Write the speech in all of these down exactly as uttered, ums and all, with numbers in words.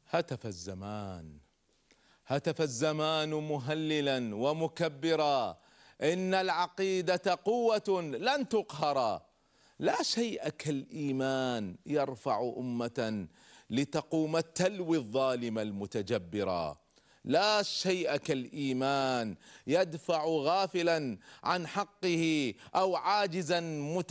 هتف الزمان هتف الزمان مهللا ومكبرا، إن العقيدة قوة لن تقهرا. لا شيء كالإيمان يرفع أمة لتقوم تلوي الظالم المتجبرا. لا شيء كالإيمان يدفع غافلا عن حقه أو عاجزا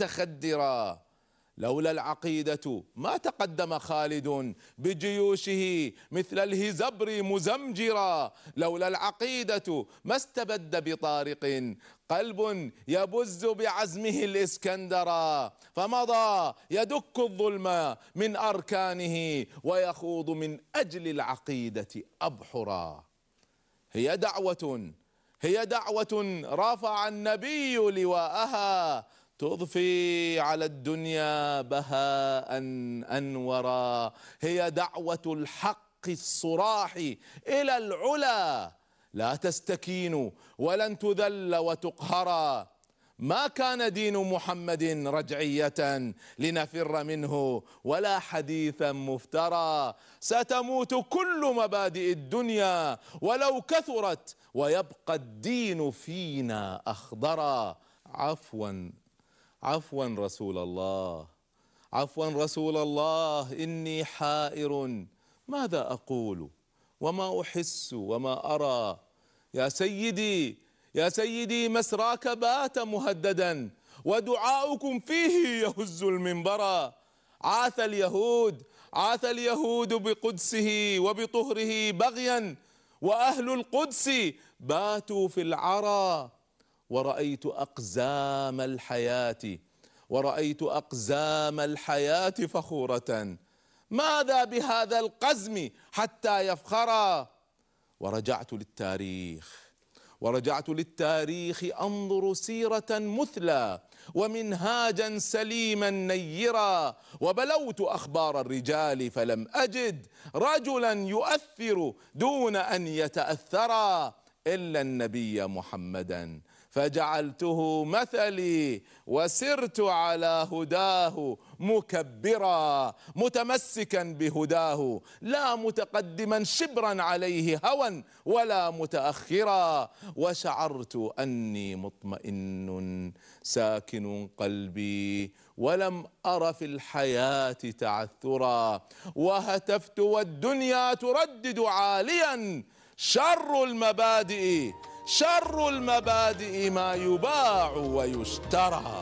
متخدرا. لولا العقيدة ما تقدم خالد بجيوشه مثل الهزبر مزمجرا. لولا العقيدة ما استبد بطارق قلب يبز بعزمه الإسكندرا. فمضى يدك الظلم من أركانه ويخوض من أجل العقيدة أبحرا. هي دعوة هي دعوة رفع النبي لواءها، تضفي على الدنيا بهاء أنورا. هي دعوة الحق الصراح إلى العلا، لا تستكين ولن تذل وتقهرا. ما كان دين محمد رجعية لنفر منه ولا حديثا مفترى. ستموت كل مبادئ الدنيا ولو كثرت، ويبقى الدين فينا أخضرا. عفوا عفوا رسول الله عفوا رسول الله، إني حائر ماذا أقول وما أحس وما أرى. يا سيدي يا سيدي مسراك بات مهددا، ودعاؤكم فيه يهز المنبرا. عاث اليهود عاث اليهود بقدسه وبطهره بغيا، وأهل القدس باتوا في العرى. ورأيت أقزام الحياة ورأيت أقزام الحياة فخورة. ماذا بهذا القزم حتى يفخرا؟ ورجعت للتاريخ ورجعت للتاريخ أنظر سيرة مثلى ومنهاجا سليما نيرا. وبلوت أخبار الرجال فلم أجد رجلا يؤثر دون أن يتأثرا إلا النبي محمدا، فجعلته مثلي وسرت على هداه مكبرا. متمسكا بهداه لا متقدما شبرا عليه هوى ولا متأخرا. وشعرت أني مطمئن ساكن قلبي ولم أر في الحياة تعثرا. وهتفت والدنيا تردد عاليا، شر المبادئ شر المبادئ ما يباع ويشترى.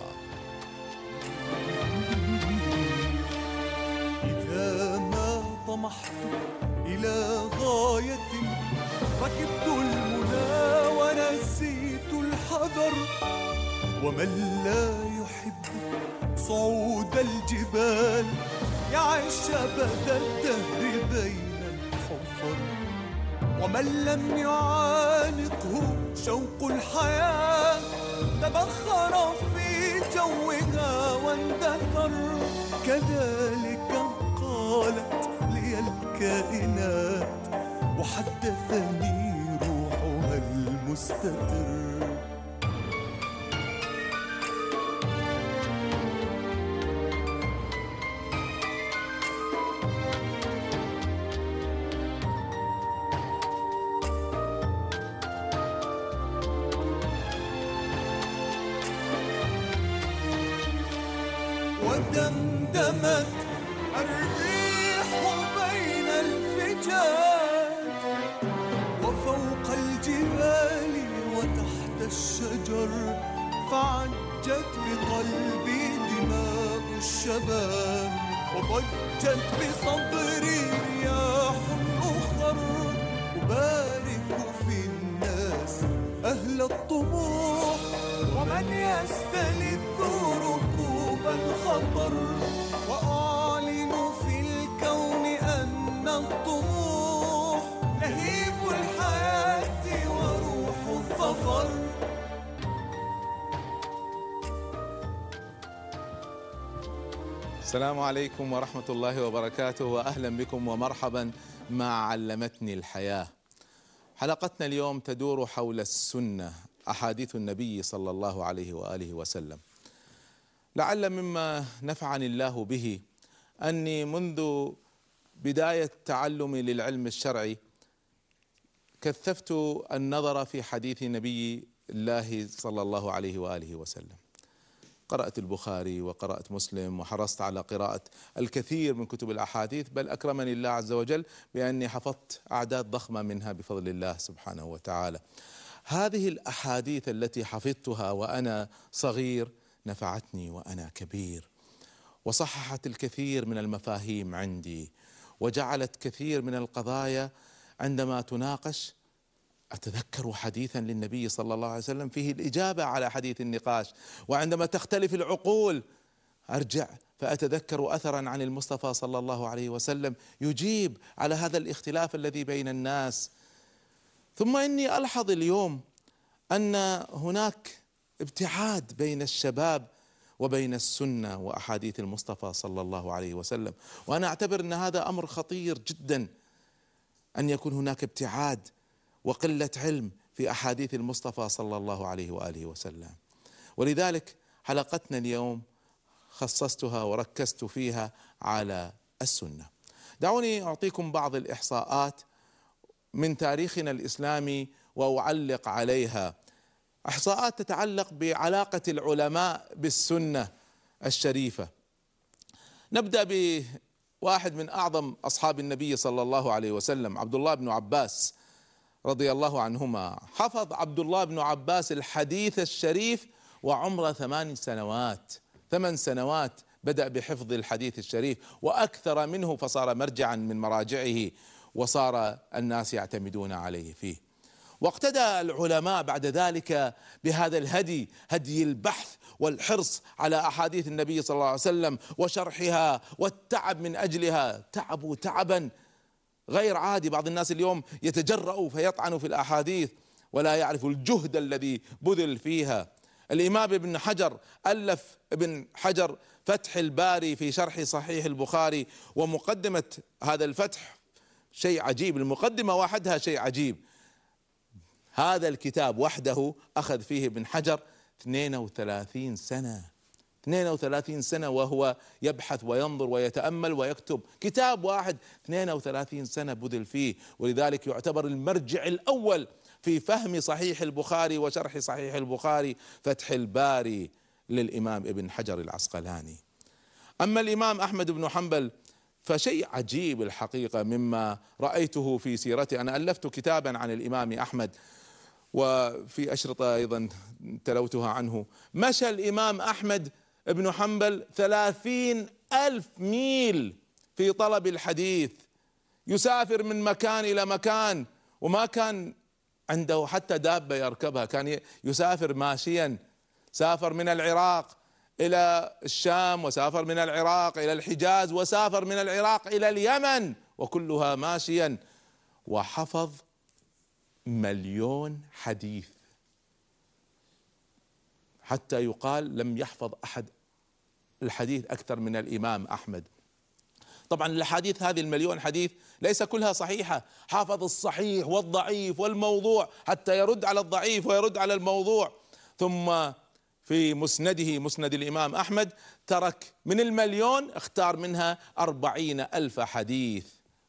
إذا ما طمحت إلى غاية ركبت المنى ونسيت الحذر. ومن لا يحب صعود الجبال يعيش أبد الدهر بين الحفر. ومن لم يعانقه شوق الحياة تبخر في جوها واندثر. كذلك قالت لي الكائنات وحدثني روحها المستتر. ودمدمت الريح بين الفجاج وفوق الجبال وتحت الشجر. فعجت بقلبي دماء الشباب وضجت بصدري رياح أخر. أبارك في الناس أهل الطموح ومن يستلذ ركوب الخطر. وأعلن في الكون أن الطموح لهيب الحياة وروح الظفر. السلام عليكم ورحمة الله وبركاته، وأهلا بكم ومرحبا مع علمتني الحياة. حلقتنا اليوم تدور حول السنة، أحاديث النبي صلى الله عليه وآله وسلم. لعل مما نفعني الله به أني منذ بداية تعلمي للعلم الشرعي كثفت النظر في حديث نبي الله صلى الله عليه وآله وسلم. قرأت البخاري وقرأت مسلم وحرصت على قراءة الكثير من كتب الأحاديث، بل أكرمني الله عز وجل بأني حفظت أعداد ضخمة منها بفضل الله سبحانه وتعالى. هذه الأحاديث التي حفظتها وأنا صغير نفعتني وأنا كبير، وصححت الكثير من المفاهيم عندي، وجعلت كثير من القضايا عندما تناقش أتذكر حديثا للنبي صلى الله عليه وسلم فيه الإجابة على حديث النقاش، وعندما تختلف العقول أرجع فأتذكر أثرا عن المصطفى صلى الله عليه وسلم يجيب على هذا الاختلاف الذي بين الناس. ثم إني ألحظ اليوم أن هناك ابتعاد بين الشباب وبين السنة وأحاديث المصطفى صلى الله عليه وسلم، وأنا أعتبر أن هذا أمر خطير جدا، أن يكون هناك ابتعاد وقلة علم في أحاديث المصطفى صلى الله عليه وآله وسلم. ولذلك حلقتنا اليوم خصصتها وركزت فيها على السنة. دعوني أعطيكم بعض الإحصاءات من تاريخنا الإسلامي وأعلق عليها، إحصاءات تتعلق بعلاقة العلماء بالسنة الشريفة. نبدأ بواحد من أعظم أصحاب النبي صلى الله عليه وسلم، عبد الله بن عباس رضي الله عنهما. حفظ عبد الله بن عباس الحديث الشريف وعمره ثمان سنوات، ثمان سنوات بدأ بحفظ الحديث الشريف وأكثر منه، فصار مرجعا من مراجعه وصار الناس يعتمدون عليه فيه. واقتدى العلماء بعد ذلك بهذا الهدي، هدي البحث والحرص على أحاديث النبي صلى الله عليه وسلم وشرحها والتعب من أجلها. تعبوا تعبا غير عادي. بعض الناس اليوم يتجرأوا فيطعنوا في الأحاديث ولا يعرف الجهد الذي بذل فيها. الإمام ابن حجر ألف ابن حجر فتح الباري في شرح صحيح البخاري، ومقدمة هذا الفتح شيء عجيب، المقدمة وحدها شيء عجيب. هذا الكتاب وحده أخذ فيه ابن حجر اثنين وثلاثين سنة، اثنين وثلاثين سنة وهو يبحث وينظر ويتأمل ويكتب كتاب واحد، اثنين وثلاثين سنة بذل فيه. ولذلك يعتبر المرجع الأول في فهم صحيح البخاري وشرح صحيح البخاري فتح الباري للإمام ابن حجر العسقلاني. أما الإمام أحمد بن حنبل فشيء عجيب الحقيقة مما رأيته في سيرته. أنا ألفت كتابا عن الإمام أحمد وفي أشرطة أيضا تلوتها عنه. مشى الإمام أحمد ابن حنبل ثلاثين ألف ميل في طلب الحديث، يسافر من مكان إلى مكان، وما كان عنده حتى دابة يركبها، كان يسافر ماشيا. سافر من العراق إلى الشام، وسافر من العراق إلى الحجاز، وسافر من العراق إلى اليمن، وكلها ماشيا. وحفظ مليون حديث، حتى يقال لم يحفظ أحد الحديث أكثر من الإمام أحمد. طبعا الحديث هذه المليون حديث ليس كلها صحيحة، حافظ الصحيح والضعيف والموضوع حتى يرد على الضعيف ويرد على الموضوع. ثم في مسنده، مسند الإمام أحمد، ترك من المليون اختار منها أربعين ألف حديث،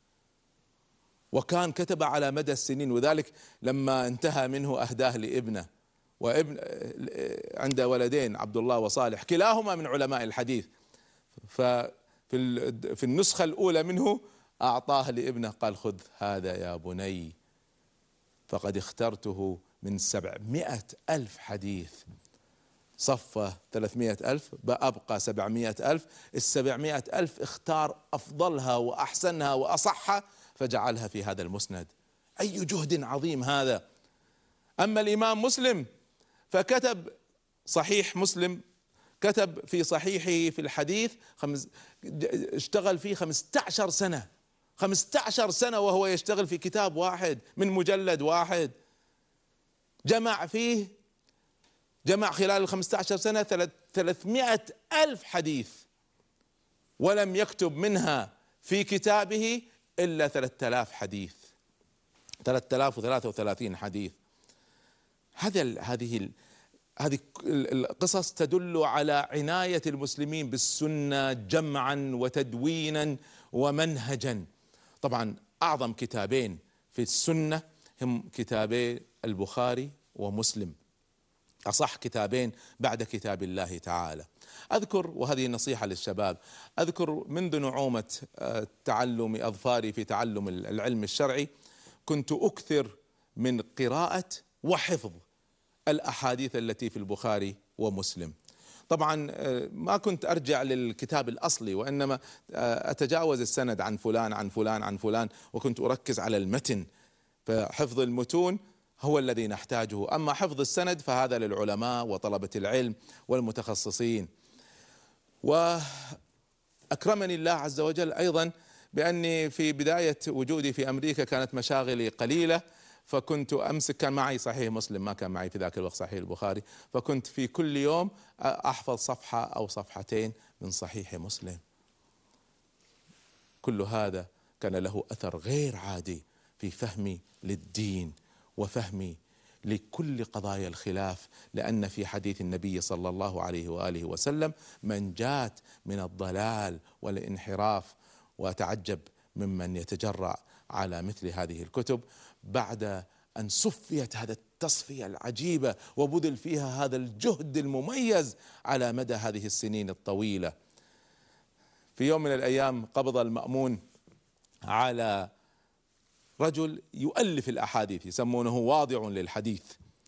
وكان كتب على مدى السنين. وذلك لما انتهى منه أهداه لابنه، وابن عنده ولدين عبد الله وصالح كلاهما من علماء الحديث، ففي في النسخة الأولى منه أعطاه لابنه، قال خذ هذا يا بني، فقد اخترته من سبعمائة ألف حديث. صفى ثلاثمائة ألف بأبقى سبعمائة ألف، السبعمائة ألف اختار أفضلها وأحسنها وأصحها فجعلها في هذا المسند. أي جهد عظيم هذا. أما الإمام مسلم فكتب صحيح مسلم، كتب في صحيحه في الحديث خمس اشتغل فيه خمسة عشر سنة، خمسة عشر سنة وهو يشتغل في كتاب واحد من مجلد واحد. جمع فيه جمع خلال الخمسة عشر سنة ثلاثمائة ألف حديث، ولم يكتب منها في كتابه إلا ثلاثة آلاف حديث، ثلاثة آلاف وثلاثة وثلاثين حديث. هذا هذه هذه القصص تدل على عناية المسلمين بالسنة جمعا وتدوينا ومنهجا. طبعا أعظم كتابين في السنة هم كتابي البخاري ومسلم، أصح كتابين بعد كتاب الله تعالى. أذكر، وهذه نصيحة للشباب، أذكر منذ نعومة تعلم أظفاري في تعلم العلم الشرعي كنت أكثر من قراءة وحفظ الأحاديث التي في البخاري ومسلم. طبعا ما كنت أرجع للكتاب الأصلي، وإنما أتجاوز السند عن فلان عن فلان عن فلان، وكنت أركز على المتن. فحفظ المتون هو الذي نحتاجه، أما حفظ السند فهذا للعلماء وطلبة العلم والمتخصصين. وأكرمني الله عز وجل أيضا بأني في بداية وجودي في أمريكا كانت مشاغلي قليلة، فكنت أمسك، كان معي صحيح مسلم، ما كان معي في ذاك الوقت صحيح البخاري، فكنت في كل يوم أحفظ صفحة أو صفحتين من صحيح مسلم. كل هذا كان له أثر غير عادي في فهمي للدين وفهمي لكل قضايا الخلاف، لأن في حديث النبي صلى الله عليه وآله وسلم من جات من الضلال والانحراف. وأتعجب ممن يتجرأ على مثل هذه الكتب بعد أن صفيت هذا التصفية العجيبة وبذل فيها هذا الجهد المميز على مدى هذه السنين الطويلة. في يوم من الأيام قبض المأمون على رجل يؤلف الأحاديث، يسمونه واضع للحديث،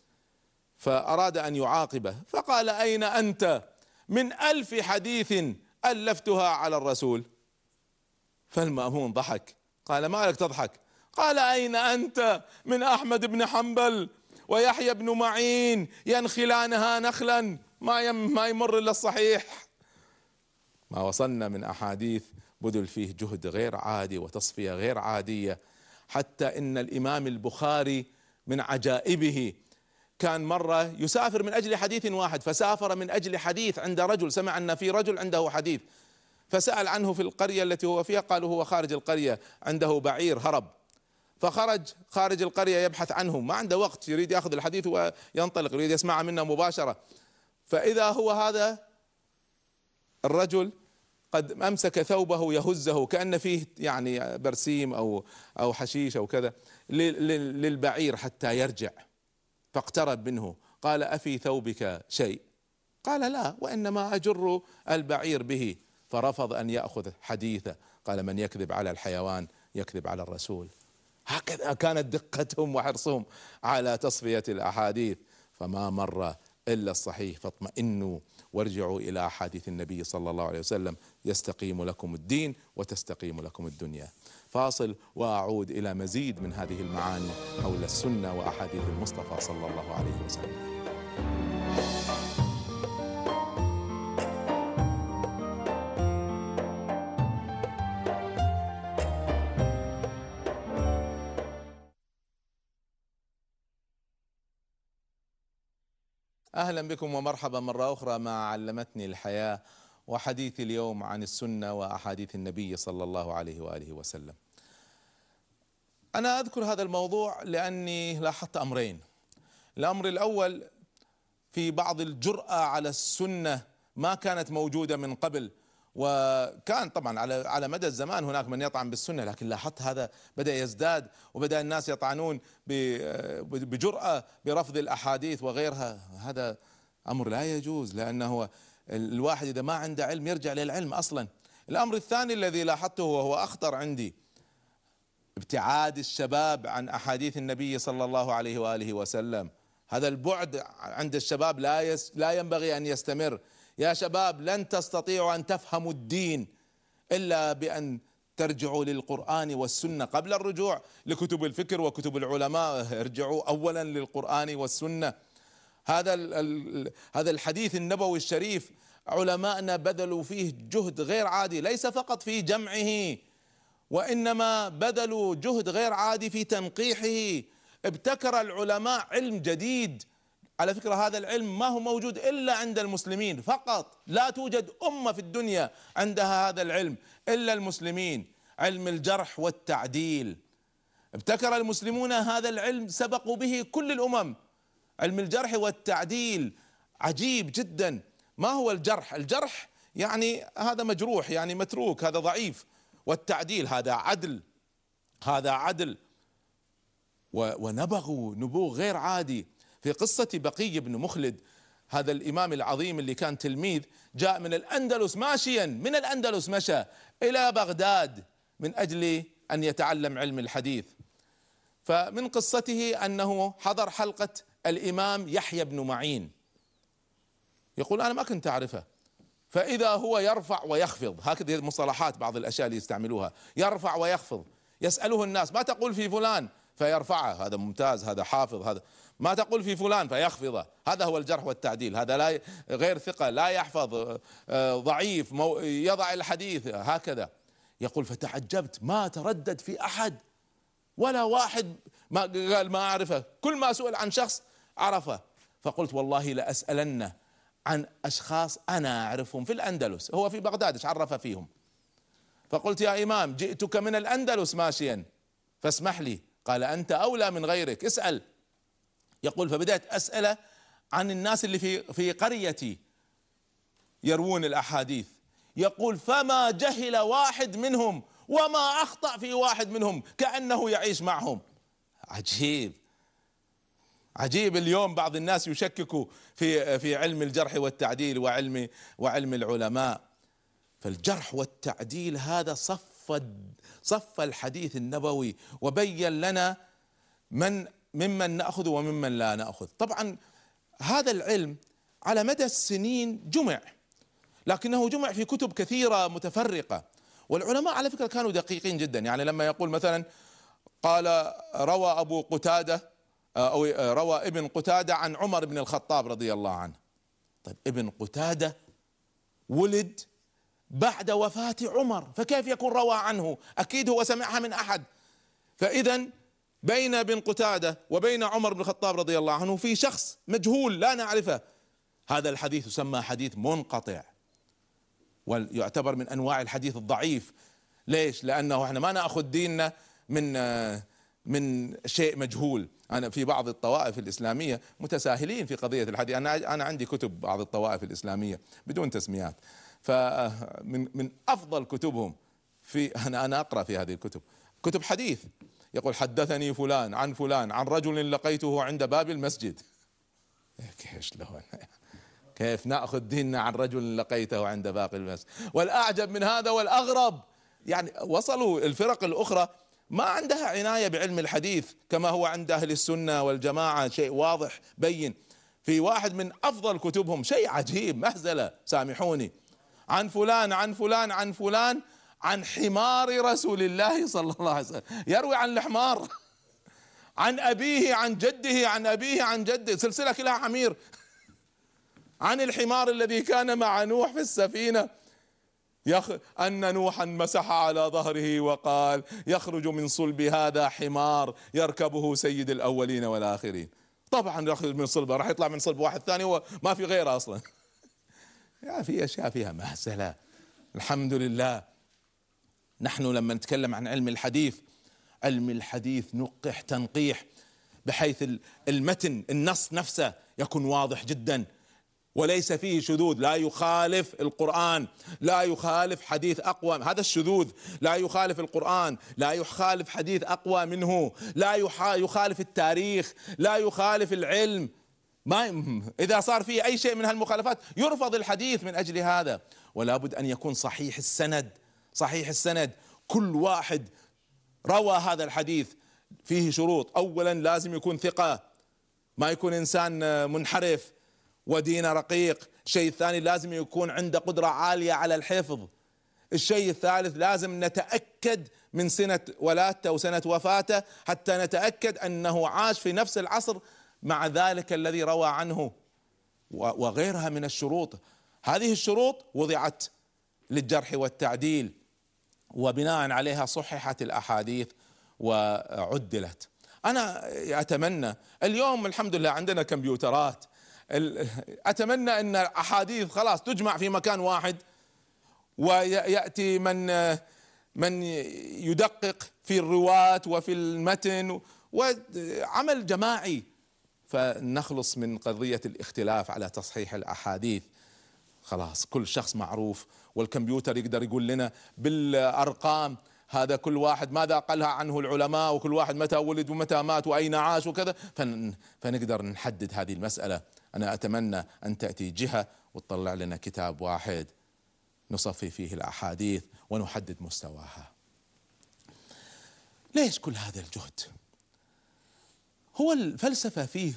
فأراد أن يعاقبه، فقال: أين أنت من ألف حديث ألفتها على الرسول؟ فالمأمون ضحك، قال: ما لك تضحك؟ قال: أين أنت من أحمد بن حنبل ويحيى بن معين ينخلانها نخلا ما ما يمر إلا الصحيح. ما وصلنا من أحاديث بذل فيه جهد غير عادي وتصفية غير عادية، حتى إن الإمام البخاري من عجائبه كان مرة يسافر من أجل حديث واحد، فسافر من أجل حديث عند رجل، سمع أن في رجل عنده حديث، فسأل عنه في القرية التي هو فيها، قالوا هو خارج القرية عنده بعير هرب، فخرج خارج القرية يبحث عنه، ما عنده وقت، يريد يأخذ الحديث وينطلق، يريد يسمع منه مباشرة. فإذا هو هذا الرجل قد أمسك ثوبه يهزه كأن فيه يعني برسيم أو أو حشيش أو كذا للبعير حتى يرجع، فاقترب منه، قال: أفي ثوبك شيء؟ قال: لا، وإنما أجر البعير به. فرفض أن يأخذ حديثه، قال: من يكذب على الحيوان يكذب على الرسول. هكذا كانت دقتهم وحرصهم على تصفية الأحاديث. فما مر إلا الصحيح، فاطمئنوا وارجعوا إلى أحاديث النبي صلى الله عليه وسلم يستقيم لكم الدين وتستقيم لكم الدنيا. فاصل وأعود إلى مزيد من هذه المعاني حول السنة وأحاديث المصطفى صلى الله عليه وسلم. أهلا بكم ومرحبا مرة أخرى مع علمتني الحياة، وحديث اليوم عن السنة وأحاديث النبي صلى الله عليه وآله وسلم. أنا أذكر هذا الموضوع لأني لاحظت أمرين. الأمر الأول في بعض الجرأة على السنة ما كانت موجودة من قبل، وكان طبعا على على مدى الزمان هناك من يطعن بالسنة، لكن لاحظت هذا بدأ يزداد، وبدأ الناس يطعنون بجرأة برفض الأحاديث وغيرها. هذا أمر لا يجوز، لأنه الواحد إذا ما عنده علم يرجع للعلم أصلا. الأمر الثاني الذي لاحظته وهو أخطر عندي، ابتعاد الشباب عن أحاديث النبي صلى الله عليه وآله وسلم. هذا البعد عند الشباب لا يس لا ينبغي أن يستمر. يا شباب، لن تستطيعوا أن تفهموا الدين إلا بأن ترجعوا للقرآن والسنة قبل الرجوع لكتب الفكر وكتب العلماء. ارجعوا أولا للقرآن والسنة. هذا هذا الحديث النبوي الشريف علماءنا بذلوا فيه جهد غير عادي، ليس فقط في جمعه، وإنما بذلوا جهد غير عادي في تنقيحه. ابتكر العلماء علم جديد. على فكرة هذا العلم ما هو موجود إلا عند المسلمين فقط، لا توجد أمة في الدنيا عندها هذا العلم إلا المسلمين، علم الجرح والتعديل. ابتكر المسلمون هذا العلم، سبقوا به كل الأمم. علم الجرح والتعديل عجيب جدا. ما هو الجرح؟ الجرح يعني هذا مجروح، يعني متروك، هذا ضعيف، والتعديل هذا عدل. هذا عدل. ونبغوا نبوغ غير عادي. في قصة بقي بن مخلد، هذا الإمام العظيم اللي كان تلميذ، جاء من الأندلس ماشيا، من الأندلس مشى إلى بغداد من أجل أن يتعلم علم الحديث. فمن قصته أنه حضر حلقة الإمام يحيى بن معين، يقول أنا ما كنت أعرفه، فإذا هو يرفع ويخفض، هكذا المصطلحات بعض الأشياء اللي يستعملوها، يرفع ويخفض. يسأله الناس ما تقول في فلان، فيرفعه، هذا ممتاز، هذا حافظ، هذا ما تقول في فلان، فيخفضه، هذا هو الجرح والتعديل. هذا لا غير ثقة، لا يحفظ، ضعيف، يضع الحديث، هكذا. يقول فتعجبت، ما تردد في أحد ولا واحد ما قال ما أعرفه، كل ما سئل عن شخص عرفه. فقلت والله لأسألن عن أشخاص أنا أعرفهم في الأندلس، هو في بغداد إيش عرف فيهم. فقلت يا إمام جئتك من الأندلس ماشيا فاسمح لي. قال أنت أولى من غيرك، اسأل. يقول فبدأت أسأل عن الناس اللي في في قريتي يروون الأحاديث. يقول فما جهل واحد منهم وما أخطأ في واحد منهم، كأنه يعيش معهم. عجيب عجيب. اليوم بعض الناس يشككوا في في علم الجرح والتعديل وعلم وعلم العلماء. فالجرح والتعديل هذا صف صف الحديث النبوي، وبين لنا من ممن نأخذ وممن لا نأخذ. طبعا هذا العلم على مدى السنين جمع، لكنه جمع في كتب كثيرة متفرقة، والعلماء على فكرة كانوا دقيقين جدا. يعني لما يقول مثلا قال روى أبو قتادة أو روى ابن قتادة عن عمر بن الخطاب رضي الله عنه. طيب ابن قتادة ولد بعد وفاة عمر، فكيف يكون روى عنه؟ أكيد هو سمعها من أحد. فإذا بين ابن قتادة وبين عمر بن الخطاب رضي الله عنه في شخص مجهول لا نعرفه. هذا الحديث يسمى حديث منقطع، ويعتبر من أنواع الحديث الضعيف. ليش؟ لأنه احنا ما نأخذ ديننا من من شيء مجهول. أنا في بعض الطوائف الإسلامية متساهلين في قضية الحديث. أنا أنا عندي كتب بعض الطوائف الإسلامية بدون تسميات، فمن من أفضل كتبهم في أنا أنا أقرأ في هذه الكتب كتب حديث. يقول حدثني فلان عن فلان عن رجل لقيته عند باب المسجد. كيف شلون كيف نأخذ ديننا عن رجل لقيته عند باب المسجد؟ والأعجب من هذا والأغرب، يعني وصلوا الفرق الأخرى ما عندها عناية بعلم الحديث كما هو عند أهل السنة والجماعة، شيء واضح بين. في واحد من أفضل كتبهم شيء عجيب، مهزلة سامحوني، عن فلان عن فلان عن فلان عن حمار رسول الله صلى الله عليه وسلم، يروي عن الحمار، عن أبيه عن جده عن أبيه عن جده، سلسلة كلها حمير، عن الحمار الذي كان مع نوح في السفينة، يخ... أن نوحا مسح على ظهره وقال يخرج من صلب هذا حمار يركبه سيد الأولين والآخرين. طبعا يخرج من صلبه، راح يطلع من صلب واحد ثاني وما في غيره أصلا. يعني في أشياء فيها مهزلة. الحمد لله نحن لما نتكلم عن علم الحديث، علم الحديث نقح تنقيح بحيث المتن النص نفسه يكون واضح جدا وليس فيه شذوذ، لا يخالف القرآن، لا يخالف حديث أقوى، هذا الشذوذ، لا يخالف القرآن، لا يخالف حديث أقوى منه، لا يخالف التاريخ، لا يخالف العلم. ما إذا صار فيه أي شيء من هالمخالفات يرفض الحديث من أجل هذا. ولا بد أن يكون صحيح السند، صحيح السند. كل واحد روى هذا الحديث فيه شروط. أولا لازم يكون ثقة، ما يكون إنسان منحرف ودين رقيق. الشيء الثاني لازم يكون عنده قدرة عالية على الحفظ. الشيء الثالث لازم نتأكد من سنة ولادته وسنة وفاته حتى نتأكد أنه عاش في نفس العصر مع ذلك الذي روى عنه، وغيرها من الشروط. هذه الشروط وضعت للجرح والتعديل، وبناء عليها صححت الأحاديث وعدلت. أنا أتمنى اليوم الحمد لله عندنا كمبيوترات، أتمنى أن أحاديث خلاص تجمع في مكان واحد، ويأتي من من يدقق في الرواة وفي المتن، وعمل جماعي، فنخلص من قضية الاختلاف على تصحيح الأحاديث. خلاص كل شخص معروف، والكمبيوتر يقدر يقول لنا بالأرقام هذا كل واحد ماذا قالها عنه العلماء، وكل واحد متى ولد ومتى مات وأين عاش وكذا، فنقدر نحدد هذه المسألة. أنا أتمنى أن تأتي جهة وتطلع لنا كتاب واحد نصفي فيه الأحاديث ونحدد مستواها. ليش كل هذا الجهد؟ هو الفلسفة فيه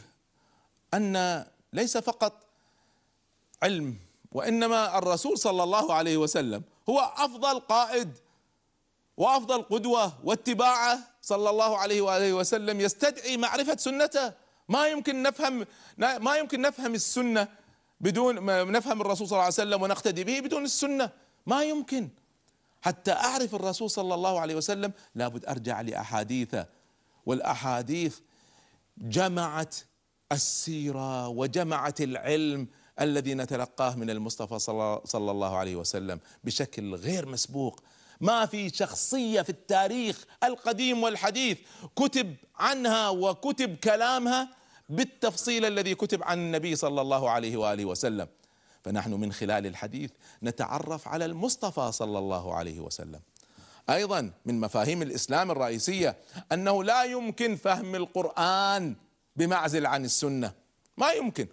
أن ليس فقط علم، وإنما الرسول صلى الله عليه وسلم هو أفضل قائد وأفضل قدوة، واتباعه صلى الله عليه وآله وسلم يستدعي معرفة سنته. ما يمكن نفهم ما يمكن نفهم السنة بدون نفهم الرسول صلى الله عليه وسلم ونقتدي به بدون السنة، ما يمكن. حتى أعرف الرسول صلى الله عليه وسلم لابد أرجع لأحاديثه، والأحاديث جمعت السيرة وجمعت العلم الذي نتلقاه من المصطفى صلى الله عليه وسلم بشكل غير مسبوق. ما في شخصية في التاريخ القديم والحديث كتب عنها وكتب كلامها بالتفصيل الذي كتب عن النبي صلى الله عليه وآله وسلم. فنحن من خلال الحديث نتعرف على المصطفى صلى الله عليه وسلم. أيضا من مفاهيم الإسلام الرئيسية أنه لا يمكن فهم القرآن بمعزل عن السنة، ما يمكن.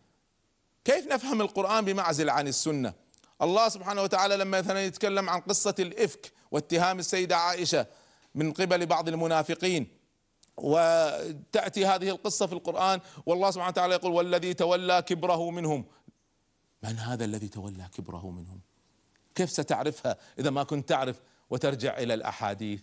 كيف نفهم القرآن بمعزل عن السنة؟ الله سبحانه وتعالى لما مثلا يتكلم عن قصة الإفك واتهام السيدة عائشة من قبل بعض المنافقين، وتأتي هذه القصة في القرآن والله سبحانه وتعالى يقول والذي تولى كبره منهم. من هذا الذي تولى كبره منهم؟ كيف ستعرفها إذا ما كنت تعرف وترجع إلى الأحاديث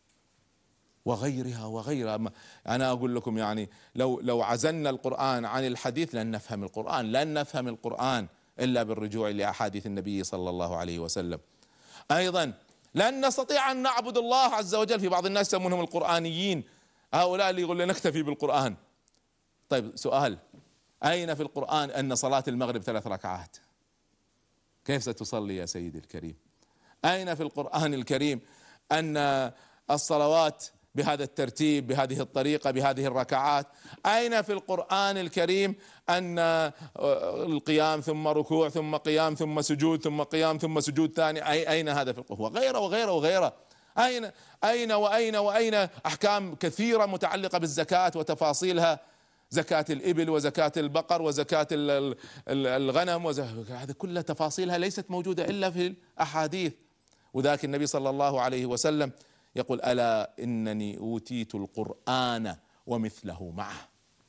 وغيرها وغيرها؟ أنا أقول لكم يعني لو لو عزلنا القرآن عن الحديث لن نفهم القرآن، لن نفهم القرآن إلا بالرجوع لأحاديث النبي صلى الله عليه وسلم. أيضا لن نستطيع أن نعبد الله عز وجل. في بعض الناس يسمونهم القرآنيين، هؤلاء اللي يقول نكتفي بالقرآن. طيب سؤال، أين في القرآن أن صلاة المغرب ثلاث ركعات؟ كيف ستصلي يا سيدي الكريم؟ أين في القرآن الكريم أن الصلوات بهذا الترتيب بهذه الطريقة بهذه الركعات؟ أين في القرآن الكريم أن القيام ثم ركوع ثم قيام ثم سجود ثم قيام ثم سجود ثاني؟ أي أين هذا في القرآن؟ وغيره وغيره وغيره. أين أين وأين وأين أحكام كثيرة متعلقة بالزكاة وتفاصيلها، زكاة الإبل وزكاة البقر وزكاة الغنم، هذا كل تفاصيلها ليست موجودة إلا في الأحاديث. وذاك النبي صلى الله عليه وسلم يقول ألا إنني أوتيت القرآن ومثله معه.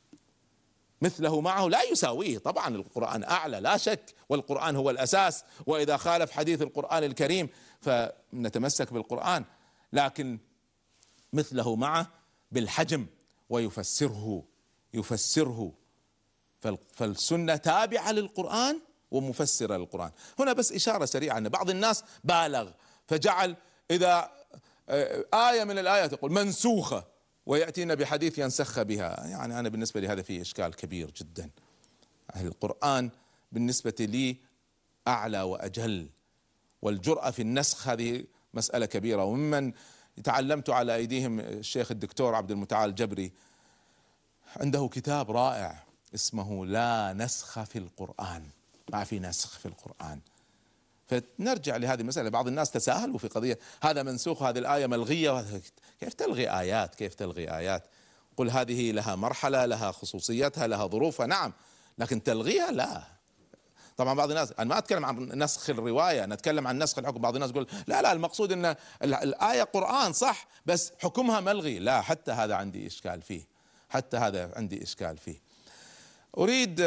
مثله معه لا يساويه، طبعا القرآن أعلى لا شك، والقرآن هو الأساس، وإذا خالف حديث القرآن الكريم فنتمسك بالقرآن، لكن مثله معه بالحجم ويفسره يفسره فالسنة تابعة للقرآن ومفسرة للقرآن. هنا بس إشارة سريعة أن بعض الناس بالغ فجعل إذا آية من الآيات يقول منسوخة ويأتينا بحديث ينسخ بها. يعني أنا بالنسبة لي هذا فيه إشكال كبير جدا. القرآن بالنسبة لي أعلى وأجل، والجرأة في النسخ هذه مسألة كبيرة. وممن تعلمت على أيديهم الشيخ الدكتور عبد المتعال الجبري، عنده كتاب رائع اسمه لا نسخ في القرآن، ما في نسخ في القرآن. فنرجع لهذه المسألة. بعض الناس تساهلوا في قضية هذا منسوخ هذه الآية ملغية. كيف تلغي آيات؟ كيف تلغي آيات؟ قل هذه لها مرحلة، لها خصوصيتها، لها ظروفها، نعم، لكن تلغيها لا. طبعا بعض الناس، أنا ما أتكلم عن نسخ الرواية، أنا أتكلم عن نسخ الحكم. بعض الناس يقول لا لا المقصود أن الآية قرآن صح بس حكمها ملغي. لا، حتى هذا عندي إشكال فيه، حتى هذا عندي إشكال فيه. أريد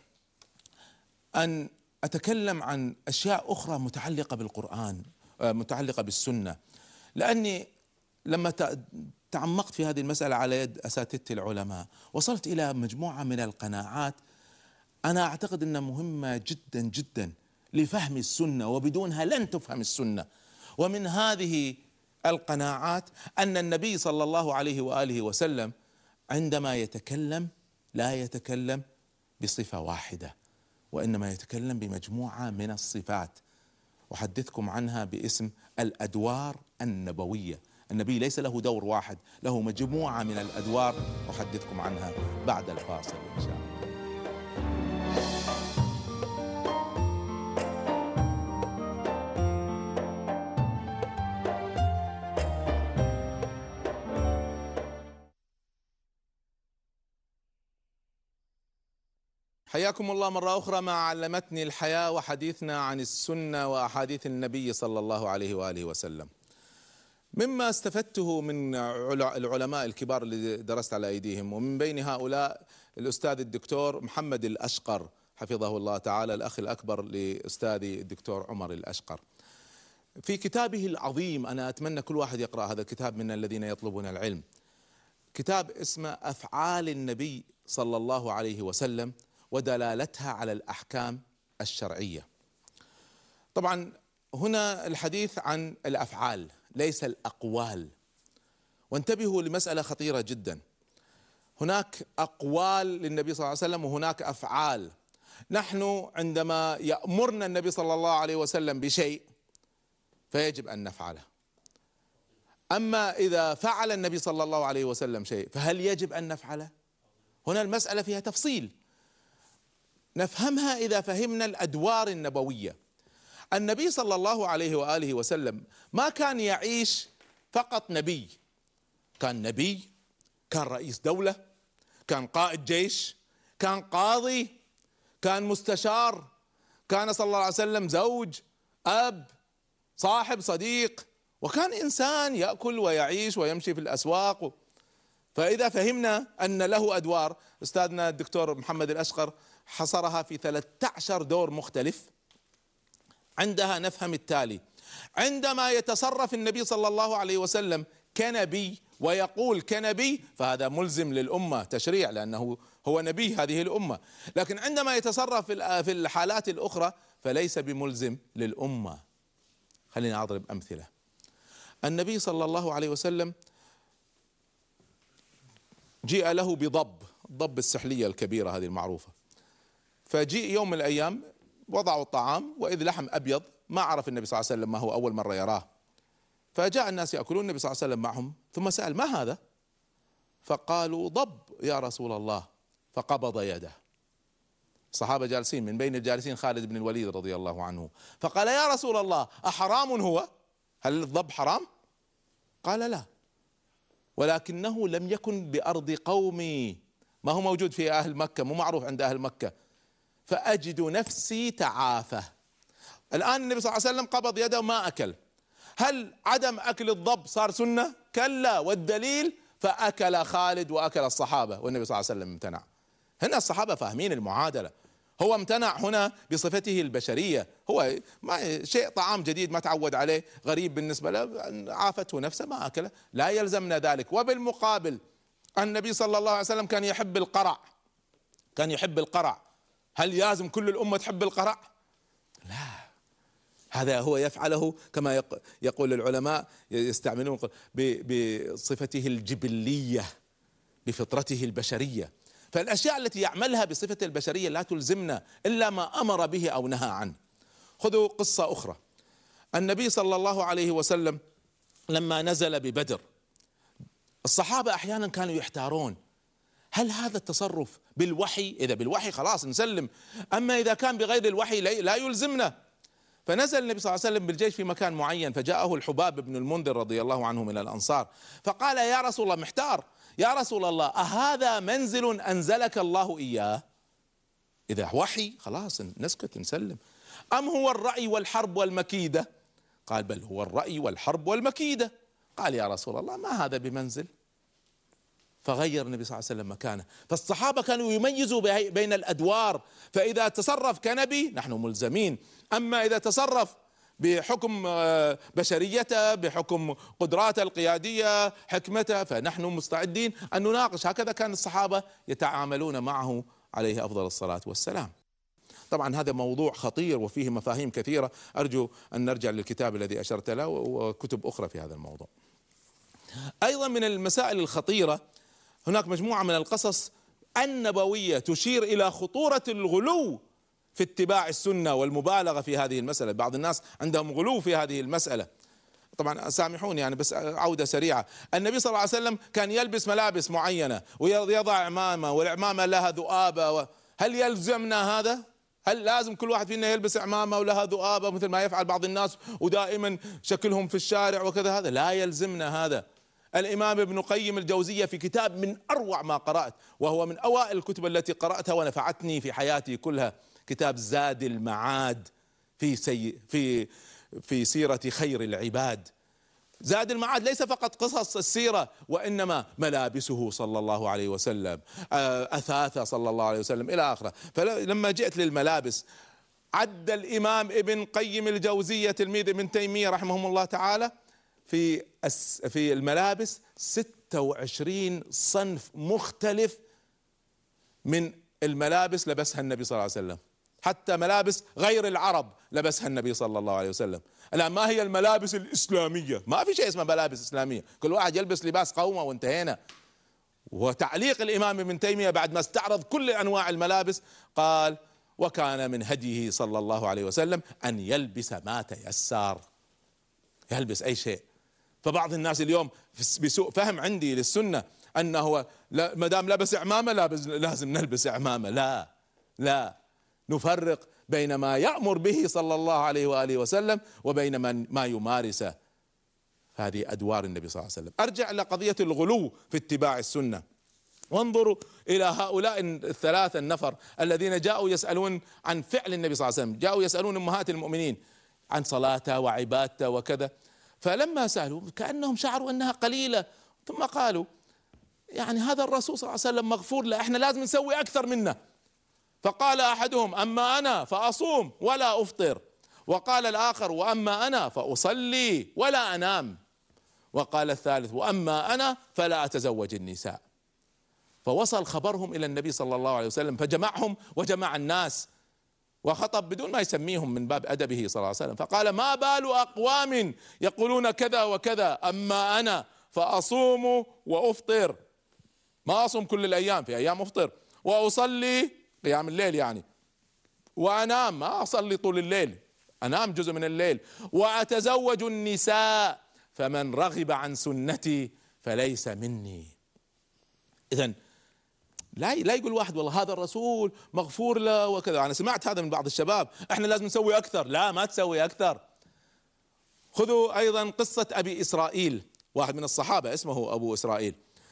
أن أتكلم عن أشياء أخرى متعلقة بالقرآن، متعلقة بالسنة، لأني لما تعمقت في هذه المسألة على يد أساتذتي العلماء وصلت إلى مجموعة من القناعات أنا أعتقد أنها مهمة جدا جدا لفهم السنة، وبدونها لن تفهم السنة. ومن هذه القناعات أن النبي صلى الله عليه وآله وسلم عندما يتكلم لا يتكلم بصفة واحدة، وإنما يتكلم بمجموعة من الصفات، أحدثكم عنها باسم الأدوار النبوية. النبي ليس له دور واحد، له مجموعة من الأدوار، أحدثكم عنها بعد الفاصل إن شاء الله. حياكم الله مرة أخرى مع علمتني الحياة، وحديثنا عن السنة وأحاديث النبي صلى الله عليه وآله وسلم. مما استفدته من العلماء الكبار اللي درست على أيديهم، ومن بين هؤلاء الأستاذ الدكتور محمد الأشقر حفظه الله تعالى، الأخ الأكبر لأستاذي الدكتور عمر الأشقر، في كتابه العظيم. أنا أتمنى كل واحد يقرأ هذا الكتاب من الذين يطلبون العلم. كتاب اسمه أفعال النبي صلى الله عليه وسلم ودلالتها على الأحكام الشرعية. طبعا هنا الحديث عن الأفعال ليس الأقوال، وانتبهوا لمسألة خطيرة جدا. هناك أقوال للنبي صلى الله عليه وسلم وهناك أفعال. نحن عندما يأمرنا النبي صلى الله عليه وسلم بشيء فيجب أن نفعله، أما إذا فعل النبي صلى الله عليه وسلم شيء فهل يجب أن نفعله؟ هنا المسألة فيها تفصيل نفهمها إذا فهمنا الأدوار النبوية. النبي صلى الله عليه وآله وسلم ما كان يعيش فقط نبي، كان نبي، كان رئيس دولة، كان قائد جيش، كان قاضي، كان مستشار، كان صلى الله عليه وسلم زوج، أب، صاحب، صديق، وكان إنسان يأكل ويعيش ويمشي في الأسواق. فإذا فهمنا أن له أدوار، أستاذنا الدكتور محمد الأشقر حصرها في ثلاثة عشر دور مختلف. عندها نفهم التالي: عندما يتصرف النبي صلى الله عليه وسلم كنبي ويقول كنبي فهذا ملزم للأمة تشريع لأنه هو نبي هذه الأمة، لكن عندما يتصرف في الحالات الأخرى فليس بملزم للأمة. خلينا أضرب أمثلة. النبي صلى الله عليه وسلم جيء له بضب، الضب السحلية الكبيرة هذه المعروفة، فجيء يوم من الأيام وضعوا الطعام وإذ لحم أبيض، ما عرف النبي صلى الله عليه وسلم ما هو، أول مرة يراه، فجاء الناس يأكلون، النبي صلى الله عليه وسلم معهم، ثم سأل: ما هذا؟ فقالوا: ضب يا رسول الله. فقبض يده. الصحابة جالسين، من بين الجالسين خالد بن الوليد رضي الله عنه، فقال: يا رسول الله أحرام هو؟ هل الضب حرام؟ قال: لا، ولكنه لم يكن بأرض قومي، ما هو موجود في أهل مكة، مو معروف عند أهل مكة، فأجد نفسي تعافى. الآن النبي صلى الله عليه وسلم قبض يده وما أكل، هل عدم أكل الضب صار سنة؟ كلا، والدليل فأكل خالد وأكل الصحابة والنبي صلى الله عليه وسلم امتنع. هنا الصحابة فاهمين المعادلة، هو امتنع هنا بصفته البشرية، هو ما شيء طعام جديد ما تعود عليه، غريب بالنسبة له، عافته نفسه ما أكله، لا يلزمنا ذلك. وبالمقابل النبي صلى الله عليه وسلم كان يحب القرع، كان يحب القرع، هل لازم كل الأمة تحب القرع؟ لا، هذا هو يفعله كما يقول العلماء، يستعملون بصفته الجبلية، بفطرته البشرية. فالأشياء التي يعملها بصفة البشرية لا تلزمنا إلا ما أمر به أو نهى عنه. خذوا قصة أخرى. النبي صلى الله عليه وسلم لما نزل ببدر، الصحابة أحيانا كانوا يحتارون: هل هذا التصرف بالوحي؟ إذا بالوحي خلاص نسلم، أما إذا كان بغير الوحي لا يلزمنا. فنزل النبي صلى الله عليه وسلم بالجيش في مكان معين، فجاءه الحباب بن المنذر رضي الله عنه من الأنصار، فقال: يا رسول الله، محتار، يا رسول الله، أهذا منزل أنزلك الله إياه؟ إذا وحي خلاص نسكت نسلم، أم هو الرأي والحرب والمكيدة؟ قال: بل هو الرأي والحرب والمكيدة. قال: يا رسول الله، ما هذا بمنزل. فغير النبي صلى الله عليه وسلم مكانه. فالصحابة كانوا يميزوا بين الأدوار، فإذا تصرف كنبي نحن ملزمين، أما إذا تصرف بحكم بشريته، بحكم قدراته القيادية، حكمته، فنحن مستعدين أن نناقش. هكذا كان الصحابة يتعاملون معه عليه أفضل الصلاة والسلام. طبعا هذا موضوع خطير وفيه مفاهيم كثيرة، أرجو أن نرجع للكتاب الذي أشرت له وكتب أخرى في هذا الموضوع. أيضا من المسائل الخطيرة، هناك مجموعة من القصص النبوية تشير إلى خطورة الغلو في اتباع السنة والمبالغة في هذه المسألة. بعض الناس عندهم غلو في هذه المسألة. طبعا سامحوني يعني بس عودة سريعة. النبي صلى الله عليه وسلم كان يلبس ملابس معينة ويضع عمامة، والعمامة لها ذؤابة، هل يلزمنا هذا؟ هل لازم كل واحد فينا يلبس عمامة ولها ذؤابة مثل ما يفعل بعض الناس ودائما شكلهم في الشارع وكذا؟ هذا لا يلزمنا هذا. الإمام ابن قيم الجوزية في كتاب من أروع ما قرأت، وهو من أوائل الكتب التي قرأتها ونفعتني في حياتي كلها، كتاب زاد المعاد في سي في في سيرة خير العباد. زاد المعاد ليس فقط قصص السيرة، وإنما ملابسه صلى الله عليه وسلم، أثاثه صلى الله عليه وسلم إلى آخره. فلما جئت للملابس عد الإمام ابن قيم الجوزية تلميذ ابن تيمية رحمه الله تعالى في في الملابس ستة وعشرين صنف مختلف من الملابس لبسها النبي صلى الله عليه وسلم، حتى ملابس غير العرب لبسها النبي صلى الله عليه وسلم. الآن ما هي الملابس الإسلامية؟ ما في شيء اسمه ملابس إسلامية، كل واحد يلبس لباس قومه وانتهينا. وتعليق الإمام ابن تيمية بعد ما استعرض كل أنواع الملابس قال: وكان من هديه صلى الله عليه وسلم أن يلبس ما تيسر، يلبس أي شيء. فبعض الناس اليوم بسوء فهم عندي للسنة أنه ما دام لبس عمامة لازم نلبس عمامة. لا لا، نفرق بين ما يأمر به صلى الله عليه وآله وسلم وبين من ما يمارسه. هذه أدوار النبي صلى الله عليه وسلم. أرجع إلى قضية الغلو في اتباع السنة، وانظروا إلى هؤلاء الثلاثة النفر الذين جاءوا يسألون عن فعل النبي صلى الله عليه وسلم، جاءوا يسألون أمهات المؤمنين عن صلاته وعبادته وكذا، فلما سألوا كأنهم شعروا أنها قليلة، ثم قالوا: يعني هذا الرسول صلى الله عليه وسلم مغفور له، احنا لازم نسوي أكثر منه. فقال أحدهم: أما أنا فأصوم ولا أفطر، وقال الآخر: وأما أنا فأصلي ولا أنام، وقال الثالث: وأما أنا فلا أتزوج النساء. فوصل خبرهم إلى النبي صلى الله عليه وسلم، فجمعهم وجمع الناس وخطب بدون ما يسميهم من باب أدبه صلى الله عليه وسلم، فقال: ما بال أقوام يقولون كذا وكذا، أما أنا فأصوم وأفطر، ما أصوم كل الأيام، في أيام أفطر، وأصلي قيام الليل يعني، وأنام ما أصلي طول الليل، أنام جزء من الليل، وأتزوج النساء، فمن رغب عن سنتي فليس مني. إذن لا لا يقول واحد والله هذا الرسول مغفور له وكذا. أنا سمعت هذا من بعض الشباب، احنا لازم نسوي أكثر. لا، ما تسوي أكثر. خذوا أيضا قصة أبي إسرائيل، واحد من الصحابة اسمه أبو إسرائيل.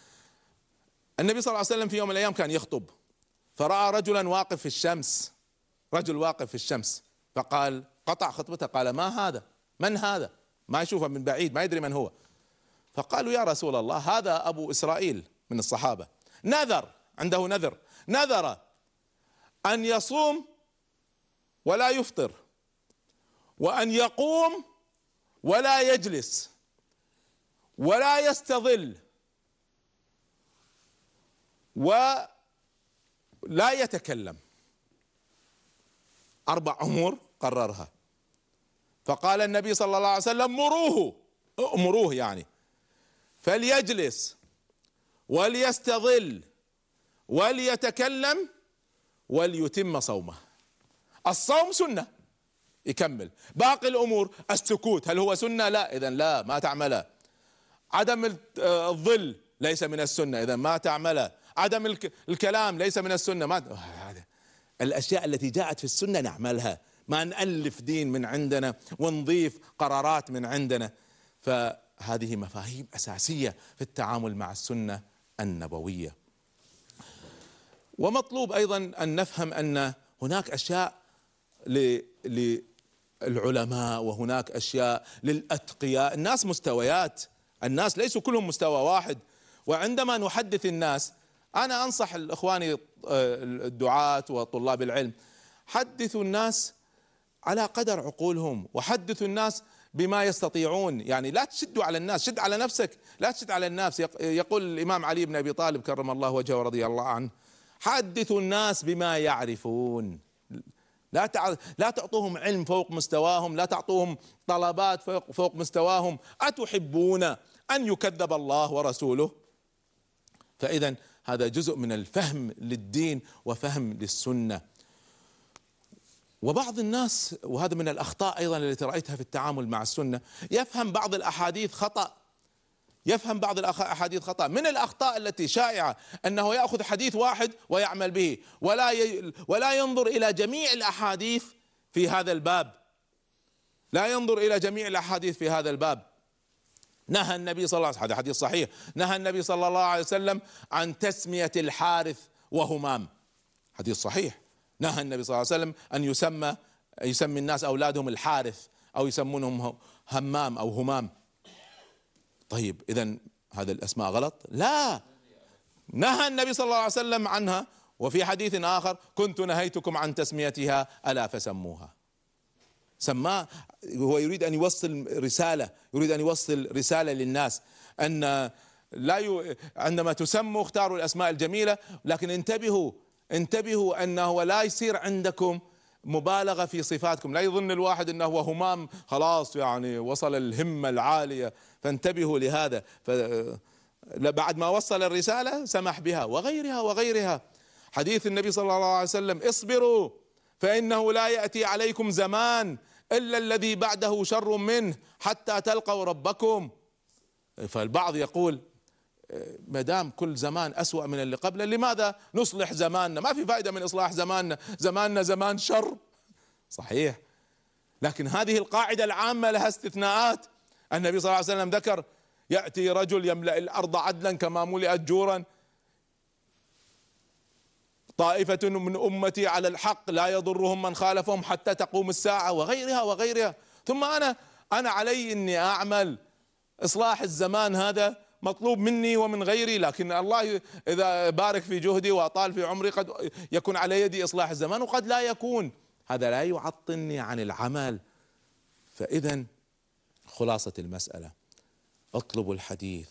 النبي صلى الله عليه وسلم في يوم من الأيام كان يخطب، فرأى رجلا واقف في الشمس، رجل واقف في الشمس، فقال، قطع خطبته، قال: ما هذا؟ من هذا؟ ما يشوفه من بعيد، ما يدري من هو. فقالوا: يا رسول الله هذا أبو إسرائيل من الصحابة، نذر، عنده نذر، نذر أن يصوم ولا يفطر، وأن يقوم ولا يجلس، ولا يستظل، ولا يتكلم. أربع أمور قررها. فقال النبي صلى الله عليه وسلم: مروه، أمروه يعني، فليجلس وليستظل وليتكلم وليتم صومه. الصوم سنة، يكمل. باقي الأمور، السكوت هل هو سنة؟ لا، إذن لا، ما تعمله. عدم الظل ليس من السنة، إذن ما تعمله. عدم الكلام ليس من السنة، ما الأشياء التي جاءت في السنة نعملها، ما نألف دين من عندنا ونضيف قرارات من عندنا. فهذه مفاهيم أساسية في التعامل مع السنة النبوية. ومطلوب أيضا أن نفهم أن هناك أشياء للعلماء وهناك أشياء للأتقياء. الناس مستويات، الناس ليسوا كلهم مستوى واحد. وعندما نحدث الناس، أنا أنصح الإخواني الدعاة وطلاب العلم، حدثوا الناس على قدر عقولهم، وحدثوا الناس بما يستطيعون. يعني لا تشدوا على الناس، شد على نفسك، لا تشد على الناس. يقول الإمام علي بن أبي طالب كرم الله وجهه ورضي الله عنه: حدثوا الناس بما يعرفون، لا تع... لا تعطوهم علم فوق مستواهم، لا تعطوهم طلبات فوق, فوق مستواهم. أتحبون أن يكذب الله ورسوله؟ فإذا هذا جزء من الفهم للدين وفهم للسنة. وبعض الناس، وهذا من الأخطاء أيضا التي رأيتها في التعامل مع السنة، يفهم بعض الأحاديث خطأ، يفهم بعض الأحاديث خطأ. من الأخطاء التي شائعة أنه يأخذ حديث واحد ويعمل به، ولا ي... ولا ينظر إلى جميع الأحاديث في هذا الباب، لا ينظر إلى جميع الأحاديث في هذا الباب. نهى النبي صلى الله عليه وسلم، هذا حديث صحيح، نهى النبي صلى الله عليه وسلم عن تسمية الحارث وهمام، حديث صحيح، نهى النبي صلى الله عليه وسلم أن يسمى يسمي الناس أولادهم الحارث أو يسمونهم همام أو همام. طيب إذن هذا الأسماء غلط؟ لا، نهى النبي صلى الله عليه وسلم عنها، وفي حديث آخر كنت نهيتكم عن تسميتها ألا فسموها. سماه، هو يريد أن يوصل رسالة، يريد أن يوصل رسالة للناس أن لا ي... عندما تسموا اختاروا الأسماء الجميلة، لكن انتبهوا انتبهوا أنه لا يصير عندكم مبالغة في صفاتكم، لا يظن الواحد أنه هو همام خلاص يعني وصل الهمة العالية، فانتبهوا لهذا. ف... بعد ما وصل الرسالة سمح بها وغيرها وغيرها. حديث النبي صلى الله عليه وسلم اصبروا فإنه لا يأتي عليكم زمان إلا الذي بعده شر منه حتى تلقوا ربكم. فالبعض يقول ما دام كل زمان أسوأ من اللي قبله لماذا نصلح زماننا؟ ما في فائدة من إصلاح زماننا، زماننا زمان شر. صحيح، لكن هذه القاعدة العامة لها استثناءات. النبي صلى الله عليه وسلم ذكر يأتي رجل يملأ الأرض عدلا كما ملئت جورا، طائفة من أمتي على الحق لا يضرهم من خالفهم حتى تقوم الساعة، وغيرها وغيرها. ثم أنا أنا علي إني أعمل إصلاح الزمان، هذا مطلوب مني ومن غيري، لكن الله إذا بارك في جهدي وأطال في عمري قد يكون على يدي إصلاح الزمان وقد لا يكون، هذا لا يعطلني عن العمل. فإذا خلاصة المسألة اطلبوا الحديث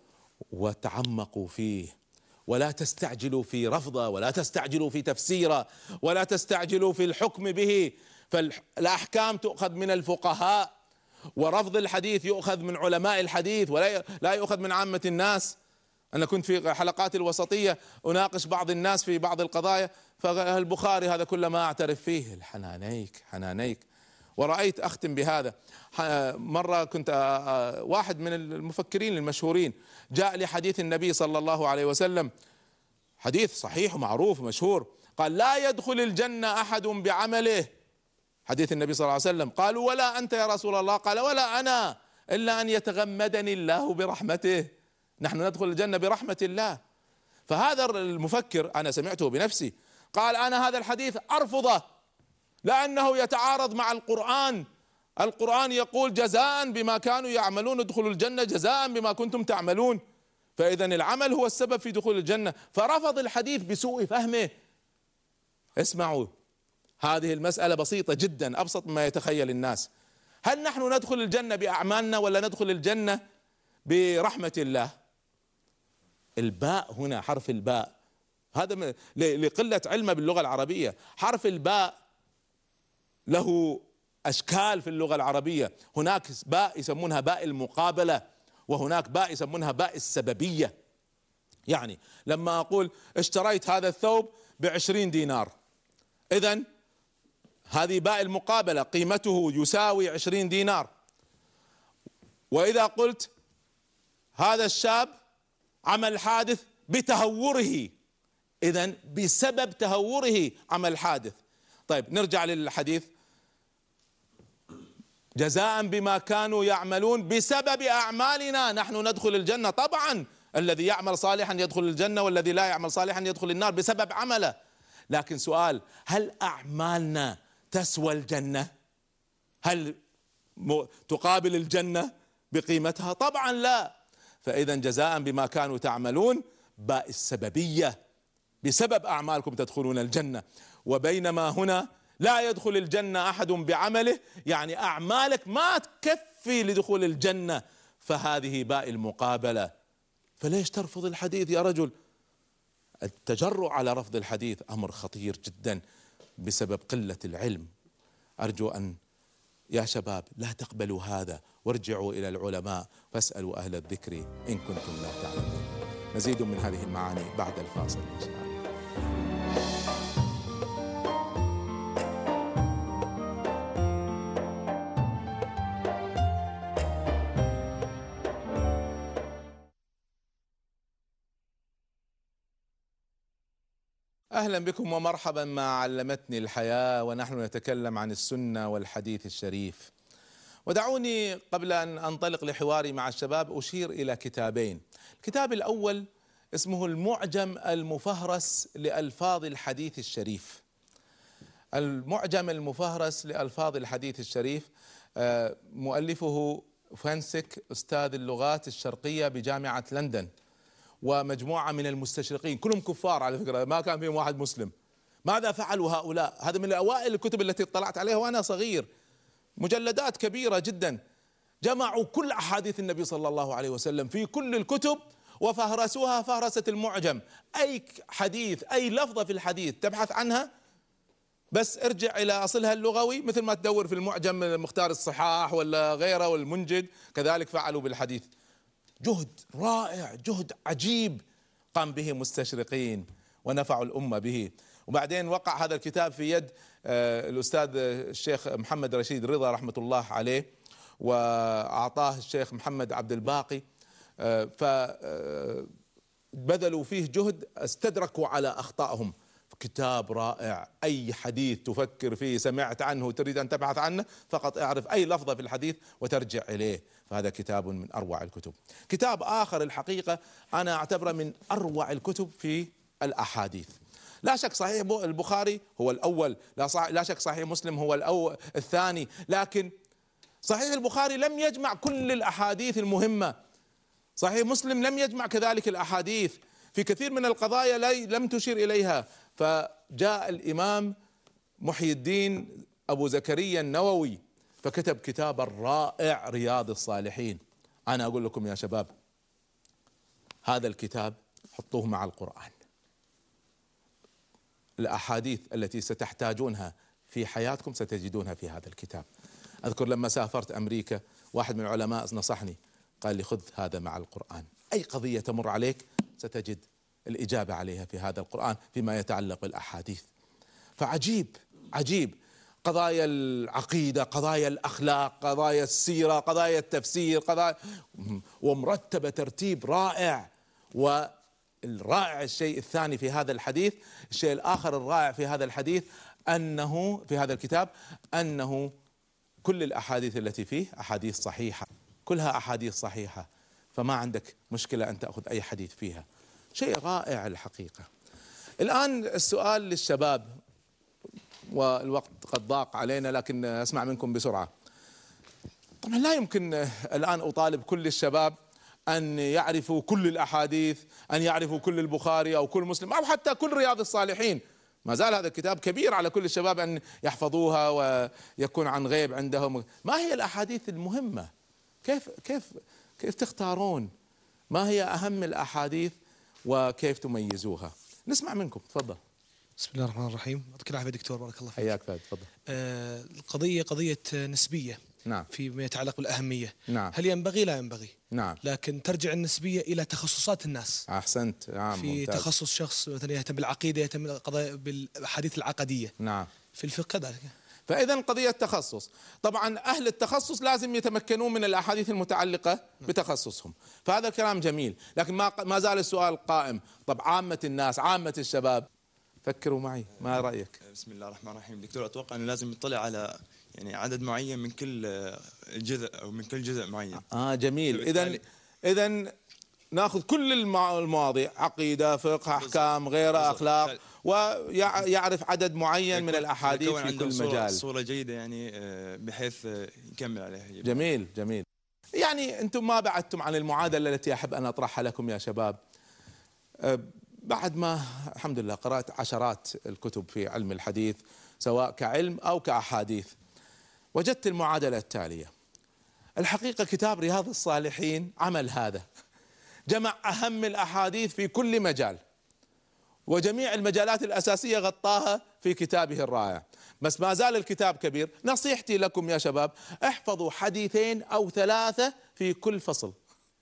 وتعمقوا فيه، ولا تستعجلوا في رفضه، ولا تستعجلوا في تفسيره، ولا تستعجلوا في الحكم به. فالأحكام تؤخذ من الفقهاء، ورفض الحديث يؤخذ من علماء الحديث ولا لا يؤخذ من عامة الناس. أنا كنت في حلقات الوسطية أناقش بعض الناس في بعض القضايا، فالبخاري هذا كل ما أعترف فيه الحنانيك حنانيك. ورأيت أختم بهذا، مرة كنت واحد من المفكرين المشهورين جاء لحديث النبي صلى الله عليه وسلم، حديث صحيح ومعروف مشهور، قال لا يدخل الجنة أحد بعمله، حديث النبي صلى الله عليه وسلم. قالوا ولا أنت يا رسول الله؟ قال ولا أنا إلا أن يتغمدني الله برحمته. نحن ندخل الجنة برحمة الله. فهذا المفكر أنا سمعته بنفسي قال أنا هذا الحديث أرفضه لأنه يتعارض مع القرآن. القرآن يقول جزاء بما كانوا يعملون ادخلوا الجنة جزاء بما كنتم تعملون، فإذا العمل هو السبب في دخول الجنة، فرفض الحديث بسوء فهمه. اسمعوا، هذه المسألة بسيطة جدا، أبسط مما يتخيل الناس. هل نحن ندخل الجنة بأعمالنا ولا ندخل الجنة برحمة الله؟ الباء هنا حرف الباء هذا لقلة علمه باللغة العربية. حرف الباء له أشكال في اللغة العربية، هناك باء يسمونها باء المقابلة، وهناك باء يسمونها باء السببية. يعني لما أقول اشتريت هذا الثوب بعشرين دينار، إذن هذه باء المقابلة قيمته يساوي عشرين دينار. وإذا قلت هذا الشاب عمل حادث بتهوره، إذن بسبب تهوره عمل حادث. طيب نرجع للحديث، جزاء بما كانوا يعملون، بسبب أعمالنا نحن ندخل الجنة. طبعا الذي يعمل صالحا يدخل الجنة والذي لا يعمل صالحا يدخل النار بسبب عمله. لكن سؤال، هل أعمالنا تسوى الجنة؟ هل تقابل الجنة بقيمتها؟ طبعا لا. فإذا جزاء بما كانوا تعملون باء السببية، بسبب أعمالكم تدخلون الجنة. وبينما هنا لا يدخل الجنة أحد بعمله، يعني أعمالك ما تكفي لدخول الجنة، فهذه باء المقابلة. فليش ترفض الحديث يا رجل؟ التجرؤ على رفض الحديث أمر خطير جدا بسبب قلة العلم. أرجو أن يا شباب لا تقبلوا هذا، وارجعوا إلى العلماء فاسألوا أهل الذكر إن كنتم لا تعلمون. مزيد من هذه المعاني بعد الفاصل إن شاء الله. أهلا بكم ومرحبا مع علمتني الحياة، ونحن نتكلم عن السنة والحديث الشريف. ودعوني قبل أن أنطلق لحواري مع الشباب أشير إلى كتابين. الكتاب الأول اسمه المعجم المفهرس لألفاظ الحديث الشريف. المعجم المفهرس لألفاظ الحديث الشريف مؤلفه فانسك أستاذ اللغات الشرقية بجامعة لندن، ومجموعة من المستشرقين كلهم كفار على فكرة، ما كان فيهم واحد مسلم. ماذا فعلوا هؤلاء؟ هذا من أوائل الكتب التي اطلعت عليها وأنا صغير، مجلدات كبيرة جدا، جمعوا كل أحاديث النبي صلى الله عليه وسلم في كل الكتب وفهرسوها فهرسة المعجم. أي حديث، أي لفظة في الحديث تبحث عنها بس ارجع إلى أصلها اللغوي، مثل ما تدور في المعجم مختار الصحاح ولا غيره والمنجد، كذلك فعلوا بالحديث. جهد رائع، جهد عجيب قام به مستشرقين ونفعوا الأمة به. وبعدين وقع هذا الكتاب في يد الأستاذ الشيخ محمد رشيد رضا رحمة الله عليه، وأعطاه الشيخ محمد عبد الباقي، فبذلوا فيه جهد، استدركوا على أخطائهم. كتاب رائع، أي حديث تفكر فيه سمعت عنه تريد أن تبحث عنه فقط اعرف أي لفظة في الحديث وترجع إليه، فهذا كتاب من أروع الكتب. كتاب آخر الحقيقة أنا أعتبره من أروع الكتب في الأحاديث. لا شك صحيح البخاري هو الأول، لا, لا شك صحيح مسلم هو الأول الثاني، لكن صحيح البخاري لم يجمع كل الأحاديث المهمة، صحيح مسلم لم يجمع كذلك الأحاديث في كثير من القضايا لم تشير إليها. فجاء الإمام محي الدين أبو زكريا النووي فكتب كتابا رائع رياض الصالحين. أنا أقول لكم يا شباب هذا الكتاب حطوه مع القرآن، الأحاديث التي ستحتاجونها في حياتكم ستجدونها في هذا الكتاب. أذكر لما سافرت أمريكا واحد من العلماء نصحني قال لي خذ هذا مع القرآن، أي قضية تمر عليك ستجد الإجابة عليها في هذا القرآن فيما يتعلق بالأحاديث. فعجيب عجيب، قضايا العقيدة، قضايا الأخلاق، قضايا السيرة، قضايا التفسير، قضايا ومرتبة ترتيب رائع. والرائع الشيء الثاني في هذا الحديث، الشيء الآخر الرائع في هذا الحديث أنه في هذا الكتاب أنه كل الأحاديث التي فيه أحاديث صحيحة، كلها أحاديث صحيحة، فما عندك مشكلة أن تأخذ أي حديث فيها. شيء رائع الحقيقة. الآن السؤال للشباب، والوقت قد ضاق علينا لكن أسمع منكم بسرعة. طبعا لا يمكن الآن أطالب كل الشباب أن يعرفوا كل الأحاديث، أن يعرفوا كل البخاري أو كل مسلم أو حتى كل رياض الصالحين. ما زال هذا الكتاب كبير على كل الشباب أن يحفظوها ويكون عن غيب عندهم. ما هي الأحاديث المهمة؟ كيف كيف كيف تختارون ما هي أهم الأحاديث وكيف تميزوها؟ نسمع منكم، تفضل. بسم الله الرحمن الرحيم. يعطيك العافية دكتور، بارك الله فيك. حياك فهد، تفضل. آه القضية قضية نسبية. نعم. فيما يتعلق بالأهمية. نعم. هل ينبغي؟ لا ينبغي. نعم. لكن ترجع النسبية إلى تخصصات الناس. أحسنت. نعم. في ممتاز. تخصص شخص مثلا يهتم بالعقيدة، يهتم بالقضايا بالأحاديث العقدية. نعم. في الفقه كذلك. فإذا قضية تخصص، طبعا أهل التخصص لازم يتمكنون من الأحاديث المتعلقة بتخصصهم، فهذا الكلام جميل، لكن ما ما زال السؤال قائم. طب عامة الناس، عامة الشباب، فكروا معي، ما رأيك؟ بسم الله الرحمن الرحيم. دكتور أتوقع أنه لازم يطلع على يعني عدد معين من كل جزء أو من كل جزء معين. آه جميل. إذا إذا ناخذ كل المواضيع، عقيدة، فقه، أحكام، غيره، أخلاق، ويعرف عدد معين من الأحاديث في كل مجال. صورة جيدة يعني بحيث يكمل عليها. جميل جميل. يعني أنتم ما بعدتم عن المعادلة التي أحب أن أطرحها لكم يا شباب. بعد ما الحمد لله قرأت عشرات الكتب في علم الحديث سواء كعلم أو كأحاديث، وجدت المعادلة التالية. الحقيقة كتاب رياض الصالحين عمل هذا، جمع أهم الأحاديث في كل مجال، وجميع المجالات الأساسية غطاها في كتابه الرائع. بس ما زال الكتاب كبير. نصيحتي لكم يا شباب، احفظوا حديثين أو ثلاثة في كل فصل،